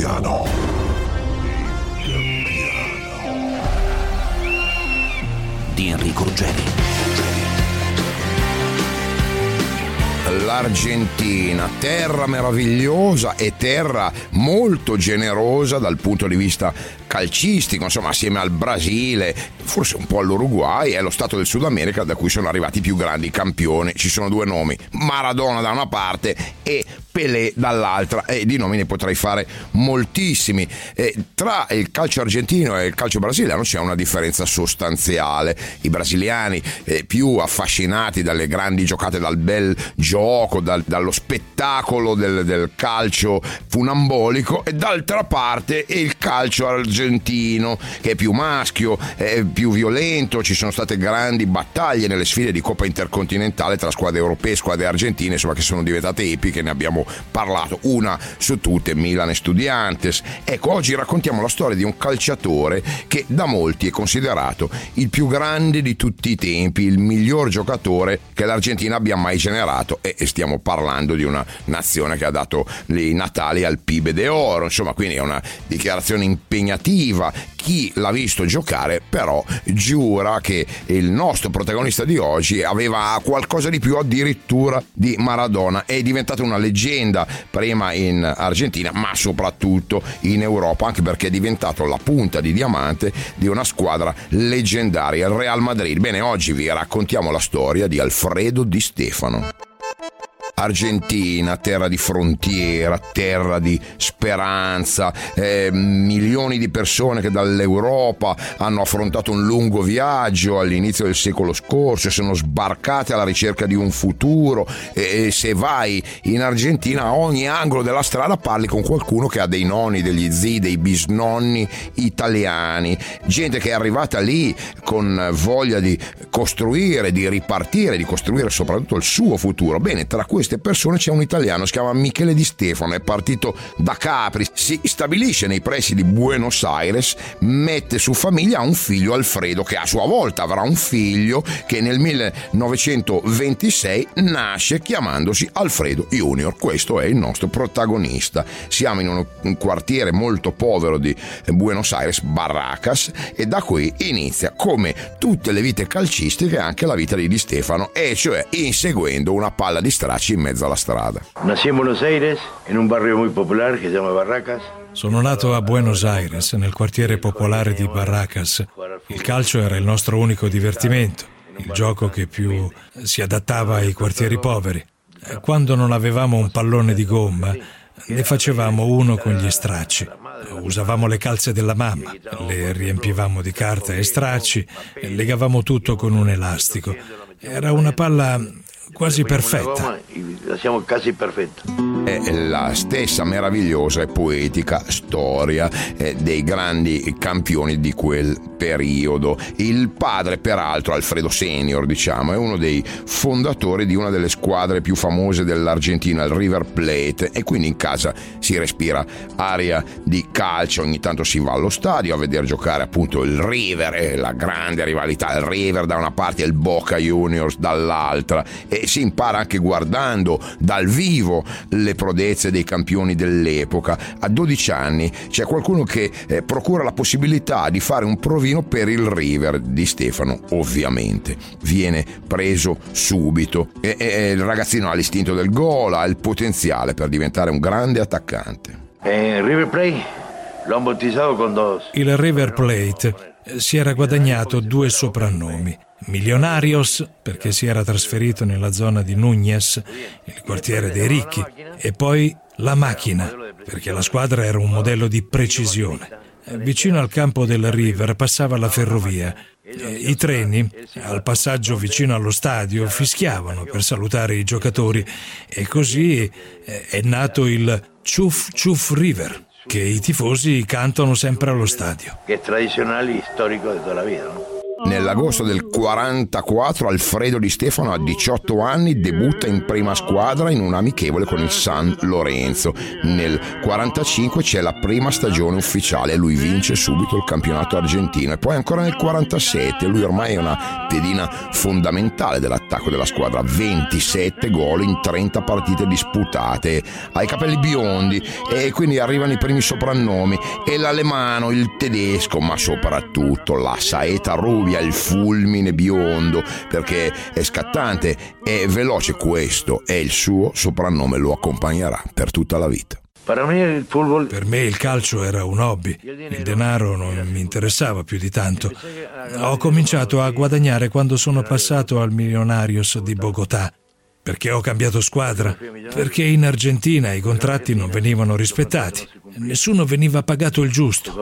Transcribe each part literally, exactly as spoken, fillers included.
piano. Di Enrico Ruggeri. L'Argentina, terra meravigliosa e terra molto generosa dal punto di vista calcistico, insomma, assieme al Brasile, forse un po' all'Uruguay, è lo stato del Sud America da cui sono arrivati i più grandi campioni. Ci sono due nomi, Maradona da una parte e Pelé dall'altra, e di nomi ne potrei fare moltissimi. E tra il calcio argentino e il calcio brasiliano c'è una differenza sostanziale. I brasiliani eh, più affascinati dalle grandi giocate, dal bel gioco, dal, dallo spettacolo del, del calcio funambolico, e d'altra parte il calcio argentino che è più maschio, è più violento. Ci sono state grandi battaglie nelle sfide di Coppa Intercontinentale tra squadre europee e squadre argentine, insomma, che sono diventate epiche. Ne abbiamo parlato, una su tutte Milan e Estudiantes. Ecco, oggi raccontiamo la storia di un calciatore che da molti è considerato il più grande di tutti i tempi, il miglior giocatore che l'Argentina abbia mai generato, e stiamo parlando di una nazione che ha dato i natali al Pibe de Oro, insomma, quindi è una dichiarazione impegnativa. Chi l'ha visto giocare però giura che il nostro protagonista di oggi aveva qualcosa di più addirittura di Maradona. È diventata una leggenda prima in Argentina, ma soprattutto in Europa, anche perché è diventato la punta di diamante di una squadra leggendaria, il Real Madrid. Bene, oggi vi raccontiamo la storia di Alfredo Di Stefano. Argentina, terra di frontiera, terra di speranza, eh, milioni di persone che dall'Europa hanno affrontato un lungo viaggio all'inizio del secolo scorso e sono sbarcate alla ricerca di un futuro, e, e se vai in Argentina a ogni angolo della strada parli con qualcuno che ha dei nonni, degli zii, dei bisnonni italiani, gente che è arrivata lì con voglia di costruire, di ripartire, di costruire soprattutto il suo futuro. Bene, tra queste persone c'è un italiano, si chiama Michele Di Stefano, è partito da Capri, si stabilisce nei pressi di Buenos Aires, mette su famiglia, ha un figlio, Alfredo, che a sua volta avrà un figlio che nel millenovecentoventisei nasce chiamandosi Alfredo Junior. Questo è il nostro protagonista. Siamo in un, un quartiere molto povero di Buenos Aires, Barracas, e da qui inizia, come tutte le vite calcistiche, anche la vita di Di Stefano, e cioè inseguendo una palla di stracci in mezzo alla strada. Nací en Buenos Aires, in un barrio muy popular che si chiama Barracas. Sono nato a Buenos Aires, nel quartiere popolare di Barracas. Il calcio era il nostro unico divertimento, il gioco che più si adattava ai quartieri poveri. Quando non avevamo un pallone di gomma, ne facevamo uno con gli stracci. Usavamo le calze della mamma, le riempivamo di carta e stracci e legavamo tutto con un elastico. Era una palla quasi perfetta. È la stessa meravigliosa e poetica storia eh, dei grandi campioni di quel periodo. Il padre, peraltro, Alfredo Senior, diciamo, è uno dei fondatori di una delle squadre più famose dell'Argentina, il River Plate, e quindi in casa si respira aria di calcio. Ogni tanto si va allo stadio a vedere giocare appunto il River, eh, la grande rivalità, il River da una parte e il Boca Juniors dall'altra, e si impara anche guardando dal vivo le prodezze dei campioni dell'epoca. A dodici anni c'è qualcuno che eh, procura la possibilità di fare un provino per il River. Di Stefano ovviamente viene preso subito, e, e il ragazzino ha l'istinto del gol, ha il potenziale per diventare un grande attaccante. Eh, River Plate lo hanno battezzato con dos. Il River Plate si era guadagnato due soprannomi: Millonarios, perché si era trasferito nella zona di Núñez, il quartiere dei ricchi, e poi La Macchina, perché la squadra era un modello di precisione. Vicino al campo del River passava la ferrovia. I treni, al passaggio vicino allo stadio, fischiavano per salutare i giocatori, e così è nato il Ciuf Ciuf River, che i tifosi cantano sempre allo stadio. Che è tradizionale e storico di tutta la vita, no? Nell'agosto del quarantaquattro Alfredo Di Stefano, a diciotto anni, debutta in prima squadra in un amichevole con il San Lorenzo. Nel quarantacinque c'è la prima stagione ufficiale, lui vince subito il campionato argentino, e poi ancora nel quarantasette lui ormai è una pedina fondamentale dell'attacco della squadra, ventisette gol in trenta partite disputate, ha i capelli biondi e quindi arrivano i primi soprannomi, e l'alemano, il tedesco, ma soprattutto la saeta rubia, il fulmine biondo, perché è scattante, è veloce. Questo è il suo soprannome, lo accompagnerà per tutta la vita. Per me il calcio era un hobby, il denaro non mi interessava più di tanto. Ho cominciato a guadagnare quando sono passato al Millonarios di Bogotà, perché ho cambiato squadra, perché in Argentina i contratti non venivano rispettati, nessuno veniva pagato il giusto.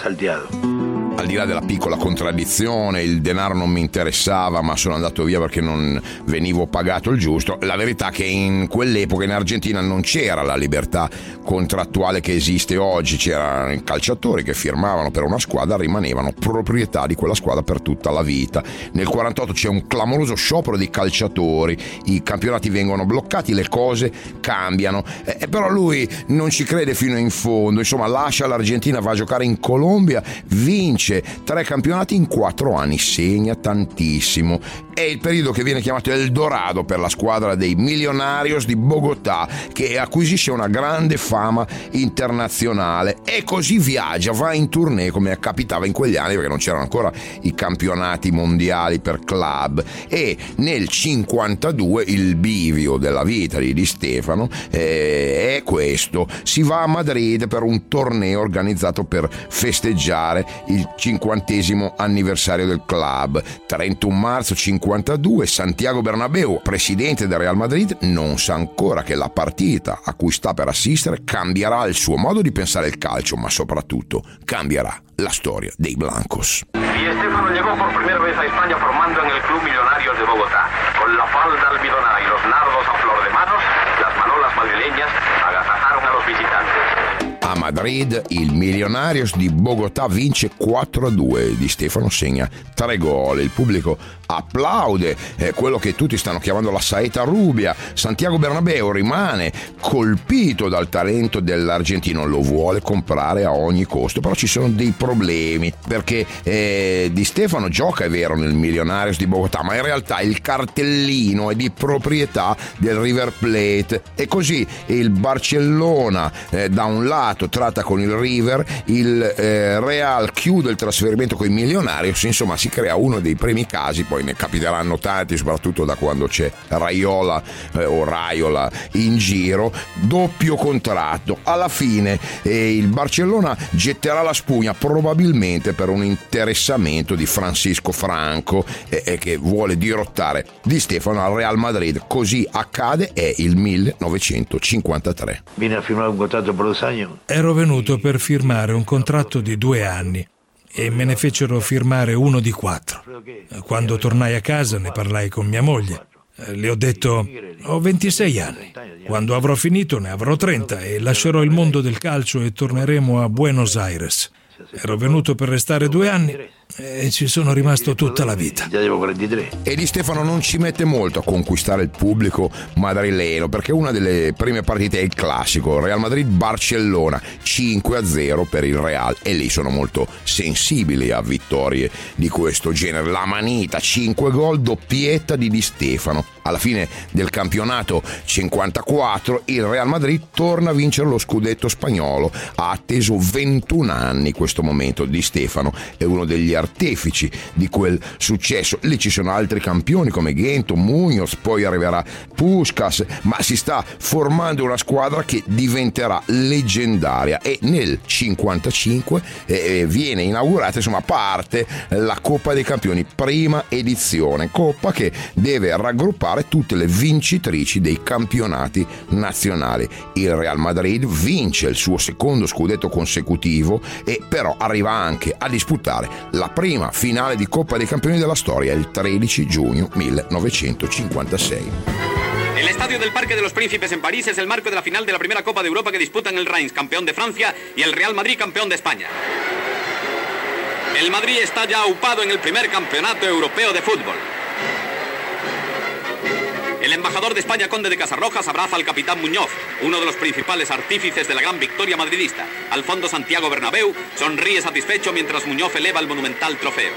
Al di là della piccola contraddizione, il denaro non mi interessava ma sono andato via perché non venivo pagato il giusto, la verità è che in quell'epoca in Argentina non c'era la libertà contrattuale che esiste oggi, c'erano i calciatori che firmavano per una squadra, rimanevano proprietà di quella squadra per tutta la vita. Nel quarantotto c'è un clamoroso sciopero di calciatori, i campionati vengono bloccati, le cose cambiano, eh, però lui non ci crede fino in fondo, insomma lascia l'Argentina, va a giocare in Colombia, vince tre campionati in quattro anni, segna tantissimo. È il periodo che viene chiamato El Dorado per la squadra dei Millonarios di Bogotà, che acquisisce una grande fama internazionale, e così viaggia, va in tournée come capitava in quegli anni, perché non c'erano ancora i campionati mondiali per club. E nel cinquantadue il bivio della vita di Di Stefano eh, è questo: si va a Madrid per un torneo organizzato per festeggiare il cinquantesimo anniversario del club. trentuno marzo cinquantadue, Santiago Bernabéu, presidente del Real Madrid, non sa ancora che la partita a cui sta per assistere cambierà il suo modo di pensare il calcio, ma soprattutto cambierà la storia dei Blancos. Di Stefano llegó por primera vez a España formando en el Club Millonarios de Bogotá, con la falda almidonada y los nardos a flor de manos, las manolas madrileñas agasajaron a los visitantes. A Madrid il Millonarios di Bogotà vince quattro a due, Di Stefano segna tre gol, il pubblico applaude, eh, quello che tutti stanno chiamando la saeta rubia. Santiago Bernabéu rimane colpito dal talento dell'argentino, lo vuole comprare a ogni costo, però ci sono dei problemi, perché eh, Di Stefano gioca, è vero, nel Millonarios di Bogotà, ma in realtà il cartellino è di proprietà del River Plate, e così il Barcellona eh, da un lato tratta con il River, il eh, Real chiude il trasferimento con i Millonarios, insomma si crea uno dei primi casi, poi ne capiteranno tanti, soprattutto da quando c'è Raiola eh, o Raiola in giro, doppio contratto. Alla fine eh, il Barcellona getterà la spugna probabilmente per un interessamento di Francisco Franco eh, eh, che vuole dirottare Di Stefano al Real Madrid. Così accade, è il millenovecentocinquantatré. Viene a firmare un contratto per due anni. Ero venuto per firmare un contratto di due anni e me ne fecero firmare uno di quattro. Quando tornai a casa ne parlai con mia moglie. Le ho detto: ho ventisei anni, quando avrò finito ne avrò trenta e lascerò il mondo del calcio e torneremo a Buenos Aires. Ero venuto per restare due anni e ci sono rimasto tutta la vita. E Di Stefano non ci mette molto a conquistare il pubblico madrileno, perché una delle prime partite è il classico Real Madrid-Barcellona, cinque a zero per il Real, e lì sono molto sensibili a vittorie di questo genere. La manita, cinque gol, doppietta di Di Stefano. Alla fine del campionato cinquantaquattro il Real Madrid torna a vincere lo scudetto spagnolo. Ha atteso ventuno anni questo momento. Di Stefano è uno degli artefici di quel successo. Lì ci sono altri campioni come Gento, Muñoz, poi arriverà Puskás, ma si sta formando una squadra che diventerà leggendaria, e nel cinquantacinque eh, viene inaugurata, insomma parte la Coppa dei Campioni, prima edizione, coppa che deve raggruppare tutte le vincitrici dei campionati nazionali. Il Real Madrid vince il suo secondo scudetto consecutivo, e però arriva anche a disputare la prima finale di Coppa dei Campioni della storia il tredici giugno millenovecentocinquantasei. El estadio del Parque de los Príncipes en París es el marco de la final de la primera Copa de Europa que disputan el Reims, campeón de Francia, y el Real Madrid, campeón de España. El Madrid está ya aupado en el primer campeonato europeo de fútbol. El embajador de España, conde de Casarrojas, abraza al capitán Muñoz, uno de los principales artífices de la gran victoria madridista. Al fondo, Santiago Bernabéu sonríe satisfecho mientras Muñoz eleva el monumental trofeo.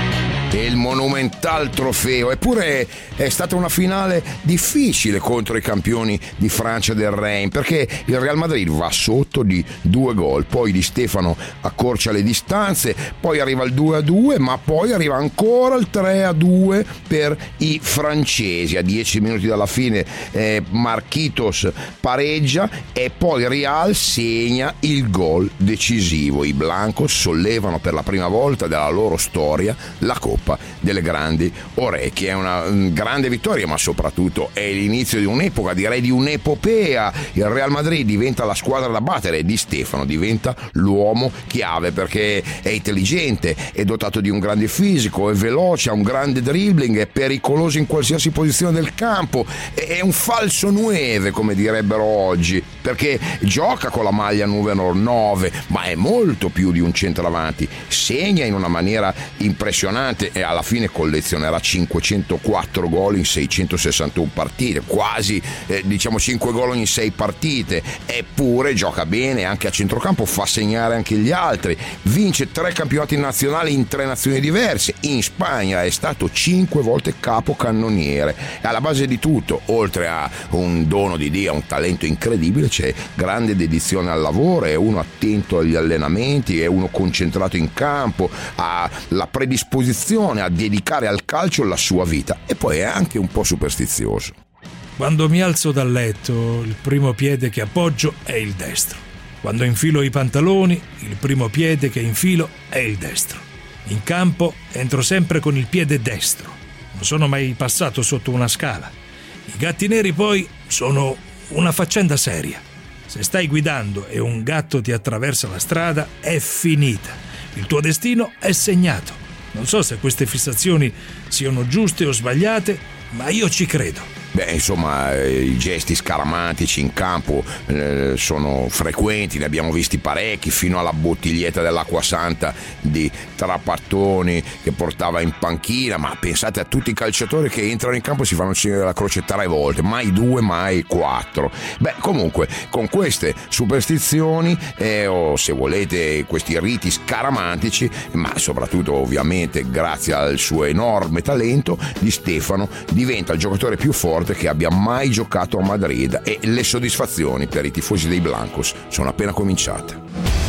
Il monumental trofeo. Eppure è stata una finale difficile contro i campioni di Francia del Reims, perché il Real Madrid va sotto di due gol, poi Di Stefano accorcia le distanze, poi arriva il due a due, ma poi arriva ancora il tre a due per i francesi. A dieci minuti dalla fine eh, Marquinhos pareggia e poi Real segna il gol decisivo. I Blancos sollevano per la prima volta della loro storia la Coppa delle grandi orecchie. È una grande vittoria, ma soprattutto è l'inizio di un'epoca, direi di un'epopea. Il Real Madrid diventa la squadra da battere e Di Stefano diventa l'uomo chiave, perché è intelligente, è dotato di un grande fisico, è veloce, ha un grande dribbling, è pericoloso in qualsiasi posizione del campo, è un falso nueve, come direbbero oggi, perché gioca con la maglia numero nove, ma è molto più di un centravanti, segna in una maniera impressionante e alla fine collezionerà cinquecentoquattro gol in seicentosessantuno partite, quasi eh, diciamo cinque gol ogni sei partite. Eppure gioca bene anche a centrocampo, fa segnare anche gli altri, vince tre campionati nazionali in tre nazioni diverse. In Spagna è stato cinque volte capocannoniere. E alla base di tutto, oltre a un dono di Dio, un talento incredibile, c'è grande dedizione al lavoro, è uno attento agli allenamenti, è uno concentrato in campo, ha la predisposizione a dedicare al calcio la sua vita, e poi è anche un po' superstizioso. Quando mi alzo dal letto, il primo piede che appoggio è il destro. Quando infilo i pantaloni, il primo piede che infilo è il destro. In campo entro sempre con il piede destro. Non sono mai passato sotto una scala. I gatti neri poi sono una faccenda seria. Se stai guidando e un gatto ti attraversa la strada, è finita. Il tuo destino è segnato. Non so se queste fissazioni siano giuste o sbagliate, ma io ci credo. Beh, insomma, eh, i gesti scaramantici in campo eh, sono frequenti, ne abbiamo visti parecchi, fino alla bottiglietta dell'acqua santa di Trapattoni che portava in panchina. Ma pensate a tutti i calciatori che entrano in campo e si fanno il segno della croce tre volte, mai due, mai quattro. Beh, comunque, con queste superstizioni eh, o se volete questi riti scaramantici, ma soprattutto ovviamente grazie al suo enorme talento, Di Stefano diventa il giocatore più forte che abbia mai giocato a Madrid, e le soddisfazioni per i tifosi dei Blancos sono appena cominciate.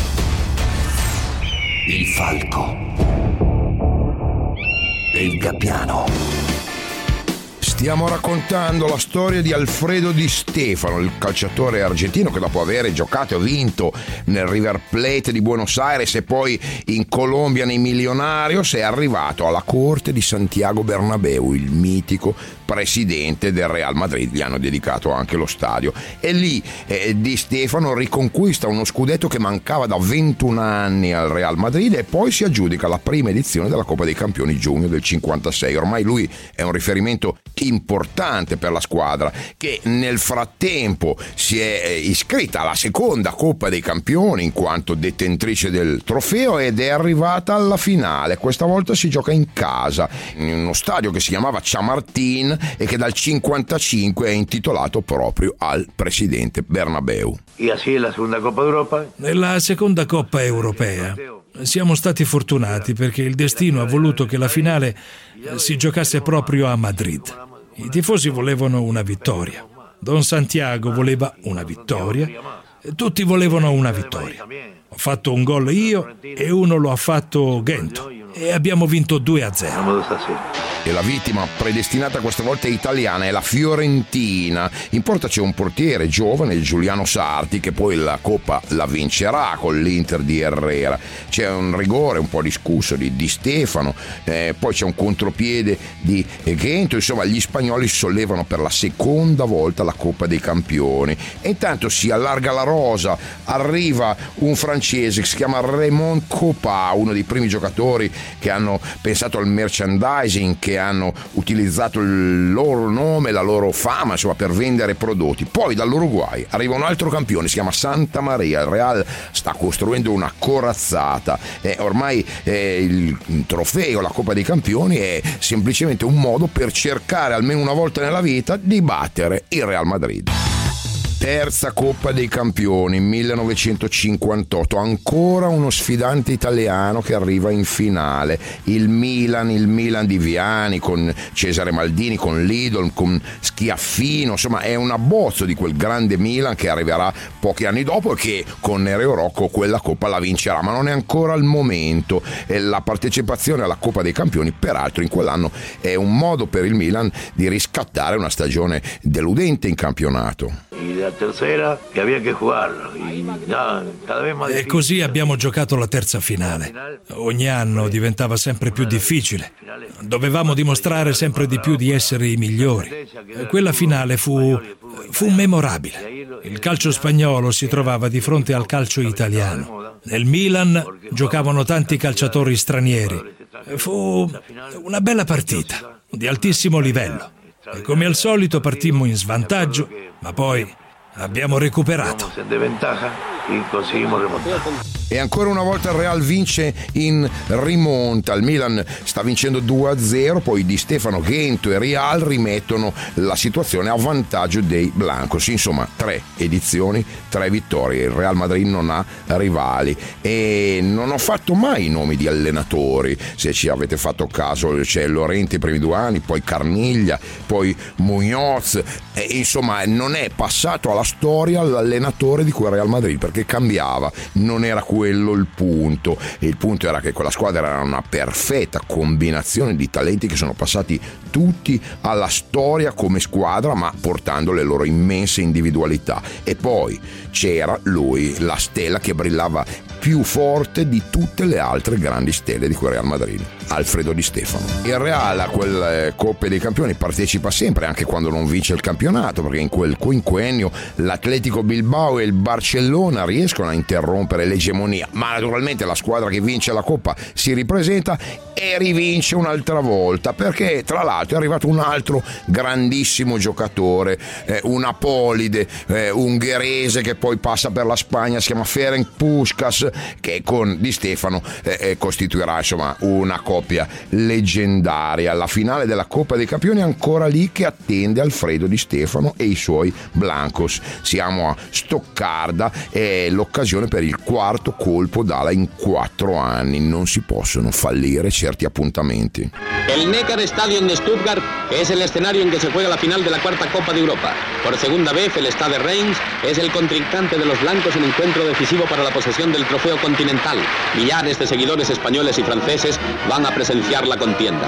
Il falco e il gabbiano. Stiamo raccontando la storia di Alfredo Di Stefano, il calciatore argentino che dopo aver giocato e vinto nel River Plate di Buenos Aires e poi in Colombia nei Millonarios è arrivato alla corte di Santiago Bernabéu, il mitico presidente del Real Madrid. Gli hanno dedicato anche lo stadio, e lì eh, Di Stefano riconquista uno scudetto che mancava da ventuno anni al Real Madrid e poi si aggiudica la prima edizione della Coppa dei Campioni giugno del cinquantasei. Ormai lui è un riferimento importante per la squadra, che nel frattempo si è iscritta alla seconda Coppa dei Campioni in quanto detentrice del trofeo ed è arrivata alla finale. Questa volta si gioca in casa, in uno stadio che si chiamava Chamartín e che dal cinquantacinque è intitolato proprio al presidente Bernabéu. E así la seconda Coppa d'Europa? Nella seconda Coppa Europea siamo stati fortunati perché il destino ha voluto che la finale si giocasse proprio a Madrid. I tifosi volevano una vittoria, Don Santiago voleva una vittoria, tutti volevano una vittoria. Ho fatto un gol io e uno lo ha fatto Gento e abbiamo vinto due a zero. E la vittima predestinata questa volta è italiana, è la Fiorentina. In porta c'è un portiere giovane, Giuliano Sarti, che poi la Coppa la vincerà con l'Inter di Herrera. C'è un rigore un po' discusso di Di Stefano, eh, poi c'è un contropiede di Gento. Insomma, gli spagnoli sollevano per la seconda volta la Coppa dei Campioni. E intanto si allarga la rosa, arriva un francese che si chiama Raymond Kopa, uno dei primi giocatori che hanno pensato al merchandising, che hanno utilizzato il loro nome, la loro fama, insomma, per vendere prodotti. Poi dall'Uruguay arriva un altro campione, si chiama Santa Maria. Il Real sta costruendo una corazzata, eh, ormai eh, il trofeo, la Coppa dei Campioni, è semplicemente un modo per cercare almeno una volta nella vita di battere il Real Madrid. Terza Coppa dei Campioni, millenovecentocinquantotto, ancora uno sfidante italiano che arriva in finale, il Milan, il Milan di Viani, con Cesare Maldini, con Lidl, con Schiaffino, insomma è un abbozzo di quel grande Milan che arriverà pochi anni dopo e che con Nereo Rocco quella Coppa la vincerà, ma non è ancora il momento. La partecipazione alla Coppa dei Campioni, peraltro, in quell'anno è un modo per il Milan di riscattare una stagione deludente in campionato. E così abbiamo giocato la terza finale. Ogni anno diventava sempre più difficile. Dovevamo dimostrare sempre di più di essere i migliori. Quella finale fu, fu memorabile. Il calcio spagnolo si trovava di fronte al calcio italiano. Nel Milan giocavano tanti calciatori stranieri. Fu una bella partita, di altissimo livello. E come al solito partimmo in svantaggio, ma poi abbiamo recuperato. E ancora una volta il Real vince in rimonta. Il Milan sta vincendo due a zero, poi Di Stefano, Gento e Real rimettono la situazione a vantaggio dei Blancos. Insomma, tre edizioni, tre vittorie. Il Real Madrid non ha rivali e non ho fatto mai i nomi di allenatori. Se ci avete fatto caso, c'è Lorente i primi due anni, poi Carniglia, poi Muñoz, e insomma non è passato alla storia l'allenatore di quel Real Madrid, perché cambiava, non era quello il punto. Il punto era che quella squadra era una perfetta combinazione di talenti che sono passati tutti alla storia come squadra, ma portando le loro immense individualità. E poi c'era lui, la stella che brillava più forte di tutte le altre grandi stelle di quel Real Madrid, Alfredo Di Stefano. Il Real a quelle Coppe dei Campioni partecipa sempre, anche quando non vince il campionato, perché in quel quinquennio l'Atletico Bilbao e il Barcellona riescono a interrompere l'egemonia, ma naturalmente la squadra che vince la Coppa si ripresenta e rivince un'altra volta, perché tra l'altro è arrivato un altro grandissimo giocatore, eh, un apolide eh, ungherese che poi passa per la Spagna, si chiama Ferenc Puskás, che con Di Stefano eh, costituirà insomma una coppia leggendaria. La finale della Coppa dei Campioni è ancora lì che attende Alfredo Di Stefano e i suoi Blancos. Siamo a Stoccarda, è l'occasione per il quarto colpo d'ala in quattro anni. Non si possono fallire certi appuntamenti. El Neckar Stadion de Stuttgart es el escenario en que se juega la final de la cuarta Copa de Europa. Por segunda vez, el Stade Reims es el contrincante de los blancos en encuentro decisivo para la posesión del trofeo continental. Millares de seguidores españoles y franceses van a presenciar la contienda.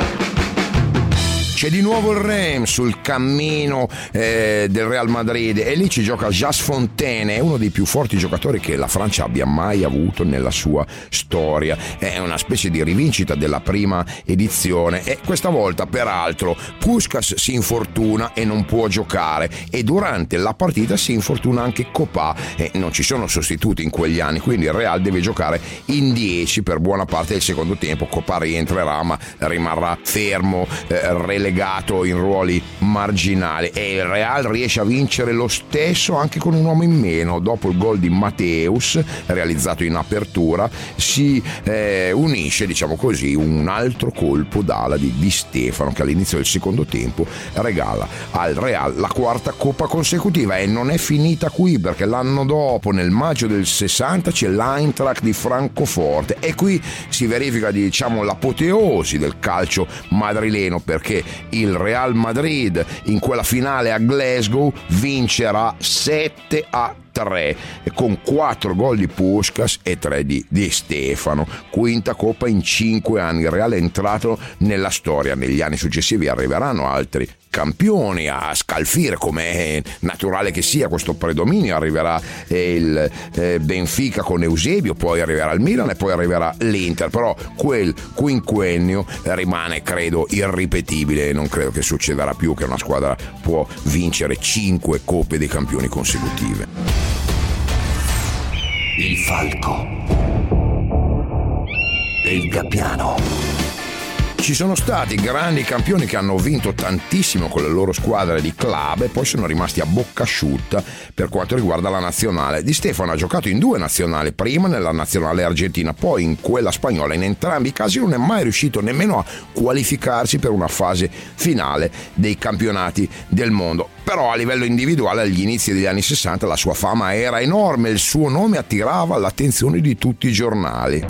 C'è di nuovo il Reims sul cammino eh, del Real Madrid e lì ci gioca Jas Fontaine, è uno dei più forti giocatori che la Francia abbia mai avuto nella sua storia. È una specie di rivincita della prima edizione e questa volta peraltro Puskás si infortuna e non può giocare, e durante la partita si infortuna anche Copa e non ci sono sostituti in quegli anni, quindi il Real deve giocare in dieci per buona parte del secondo tempo. Copa rientrerà ma rimarrà fermo, eh, relegato in ruoli marginali, e il Real riesce a vincere lo stesso anche con un uomo in meno. Dopo il gol di Mateus realizzato in apertura si eh, unisce, diciamo così, un altro colpo d'ala di Di Stefano, che all'inizio del secondo tempo regala al Real la quarta coppa consecutiva. E non è finita qui, perché l'anno dopo, nel maggio del sessanta, c'è l'Eintracht di Francoforte e qui si verifica, diciamo, l'apoteosi del calcio madrileno, perché il Real Madrid in quella finale a Glasgow vincerà sette a tre con quattro gol di Puskás e tre di Di Stefano. Quinta coppa in cinque anni. Il Real è entrato nella storia. Negli anni successivi arriveranno altri campioni a scalfire, come è naturale che sia questo predominio. Arriverà il eh, Benfica con Eusebio, poi arriverà il Milan e poi arriverà l'Inter, però quel quinquennio rimane, credo, irripetibile. Non credo che succederà più che una squadra può vincere cinque coppe dei campioni consecutive. Il falco e il gabbiano. Ci sono stati grandi campioni che hanno vinto tantissimo con le loro squadre di club e poi sono rimasti a bocca asciutta per quanto riguarda la nazionale. Di Stefano ha giocato in due nazionali, prima nella nazionale argentina, poi in quella spagnola. In entrambi i casi non è mai riuscito nemmeno a qualificarsi per una fase finale dei campionati del mondo. Però a livello individuale agli inizi degli anni sessanta la sua fama era enorme, il suo nome attirava l'attenzione di tutti i giornali.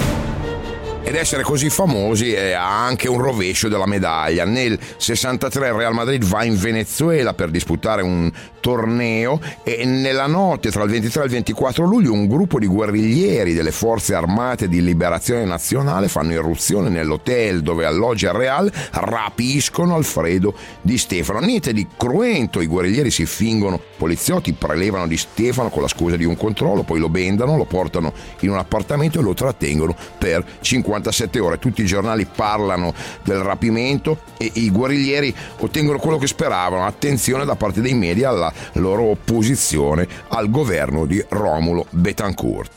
Ed essere così famosi ha anche un rovescio della medaglia. Nel sessantatré il Real Madrid va in Venezuela per disputare un torneo e nella notte tra il ventitré e il ventiquattro luglio un gruppo di guerriglieri delle forze armate di liberazione nazionale fanno irruzione nell'hotel dove alloggia il Real, rapiscono Alfredo Di Stefano. Niente di cruento, i guerriglieri si fingono poliziotti, prelevano Di Stefano con la scusa di un controllo, poi lo bendano, lo portano in un appartamento e lo trattengono per cinquantasette ore. Tutti i giornali parlano del rapimento e i guerriglieri ottengono quello che speravano, attenzione da parte dei media alla loro opposizione al governo di Rómulo Betancourt.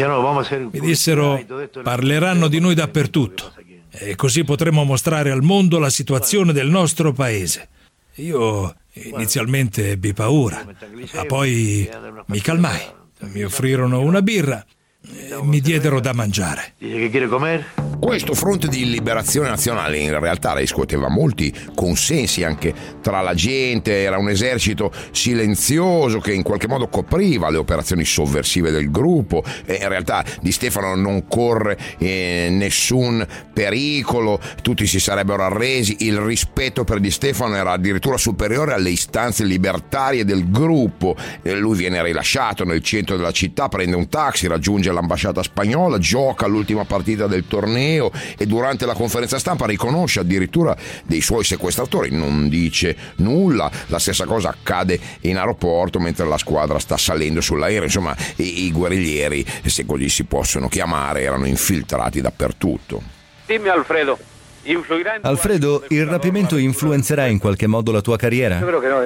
Mi dissero: parleranno di noi dappertutto e così potremo mostrare al mondo la situazione del nostro paese. Io inizialmente ebbi paura, ma poi mi calmai. Mi offrirono una birra e mi diedero da mangiare. Questo fronte di liberazione nazionale in realtà riscuoteva molti consensi anche tra la gente. Era un esercito silenzioso che in qualche modo copriva le operazioni sovversive del gruppo e in realtà Di Stefano non corre eh, nessun pericolo, tutti si sarebbero arresi. Il rispetto per Di Stefano era addirittura superiore alle istanze libertarie del gruppo. E lui viene rilasciato nel centro della città, prende un taxi, raggiunge l'ambasciata spagnola, gioca l'ultima partita del torneo e durante la conferenza stampa riconosce addirittura dei suoi sequestratori, non dice nulla. La stessa cosa accade in aeroporto mentre la squadra sta salendo sull'aereo. Insomma, i, i guerriglieri, se così si possono chiamare, erano infiltrati dappertutto. Dimmi Alfredo, Alfredo, il rapimento influenzerà in qualche modo la tua carriera?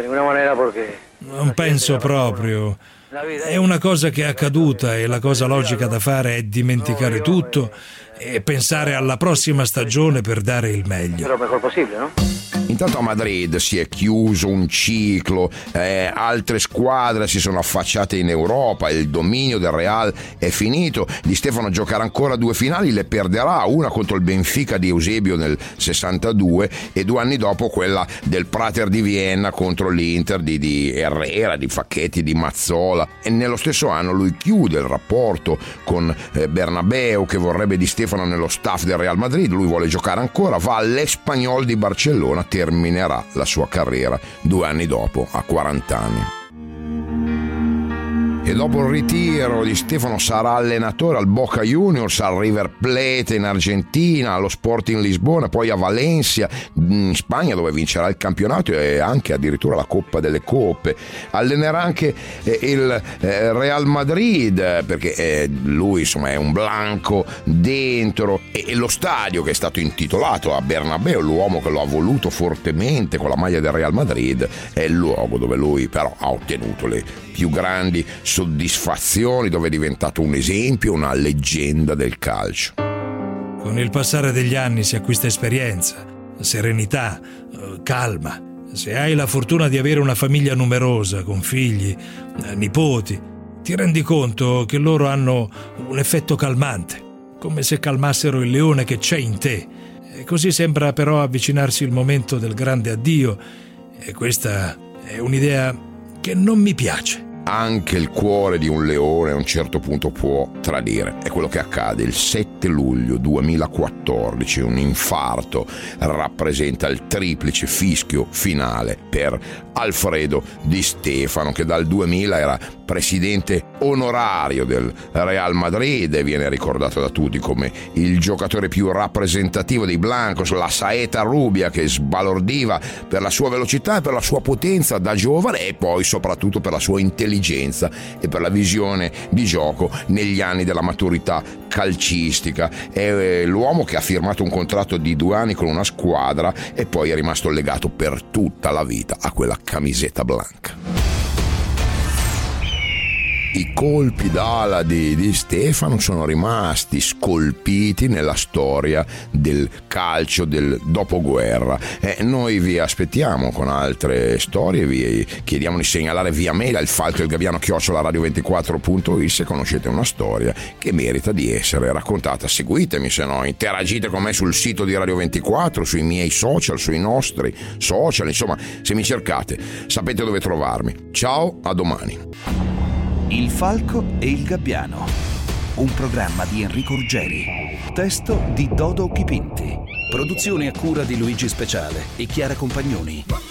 Non penso proprio. È una cosa che è accaduta e la cosa logica da fare è dimenticare tutto e pensare alla prossima stagione per dare il meglio. Intanto a Madrid si è chiuso un ciclo, eh, altre squadre si sono affacciate in Europa, il dominio del Real è finito. Di Stefano giocherà ancora due finali, le perderà, una contro il Benfica di Eusebio nel sessantadue e due anni dopo quella del Prater di Vienna contro l'Inter di, di Herrera, di Facchetti, di Mazzola. E nello stesso anno lui chiude il rapporto con eh, Bernabeu, che vorrebbe Di Stefano nello staff del Real Madrid. Lui vuole giocare ancora, va all'Espanyol di Barcellona, terminerà la sua carriera due anni dopo, a quaranta anni. E dopo il ritiro Di Stefano sarà allenatore al Boca Juniors, al River Plate in Argentina, allo Sporting Lisbona, poi a Valencia in Spagna dove vincerà il campionato e anche addirittura la Coppa delle Coppe. Allenerà anche eh, il eh, Real Madrid perché eh, lui insomma è un blanco dentro e, e lo stadio che è stato intitolato a Bernabeu, l'uomo che lo ha voluto fortemente con la maglia del Real Madrid, è il luogo dove lui però ha ottenuto le più grandi soddisfazioni, dove è diventato un esempio, una leggenda del calcio. Con il passare degli anni si acquista esperienza, serenità, calma. Se hai la fortuna di avere una famiglia numerosa, con figli, nipoti, ti rendi conto che loro hanno un effetto calmante, come se calmassero il leone che c'è in te. E così sembra però avvicinarsi il momento del grande addio, e questa è un'idea che non mi piace. Anche il cuore di un leone a un certo punto può tradire. È quello che accade il sette luglio duemilaquattordici. Un infarto rappresenta il triplice fischio finale per Alfredo Di Stefano, che dal duemila era presidente onorario del Real Madrid e viene ricordato da tutti come il giocatore più rappresentativo dei Blancos, la saeta rubia che sbalordiva per la sua velocità e per la sua potenza da giovane e poi soprattutto per la sua intelligenza e per la visione di gioco negli anni della maturità calcistica. È l'uomo che ha firmato un contratto di due anni con una squadra e poi è rimasto legato per tutta la vita a quella camisetta blanca. I colpi d'ala di, di Stefano sono rimasti scolpiti nella storia del calcio del dopoguerra. Eh, noi vi aspettiamo con altre storie, vi chiediamo di segnalare via mail al falco e il gabbiano chiocciola radio ventiquattro punto it se conoscete una storia che merita di essere raccontata. Seguitemi, se no interagite con me sul sito di Radio ventiquattro, sui miei social, sui nostri social, insomma, se mi cercate sapete dove trovarmi. Ciao, a domani. Il falco e il gabbiano, un programma di Enrico Ruggeri, testo di Dodo Chipinti, produzione a cura di Luigi Speciale e Chiara Compagnoni.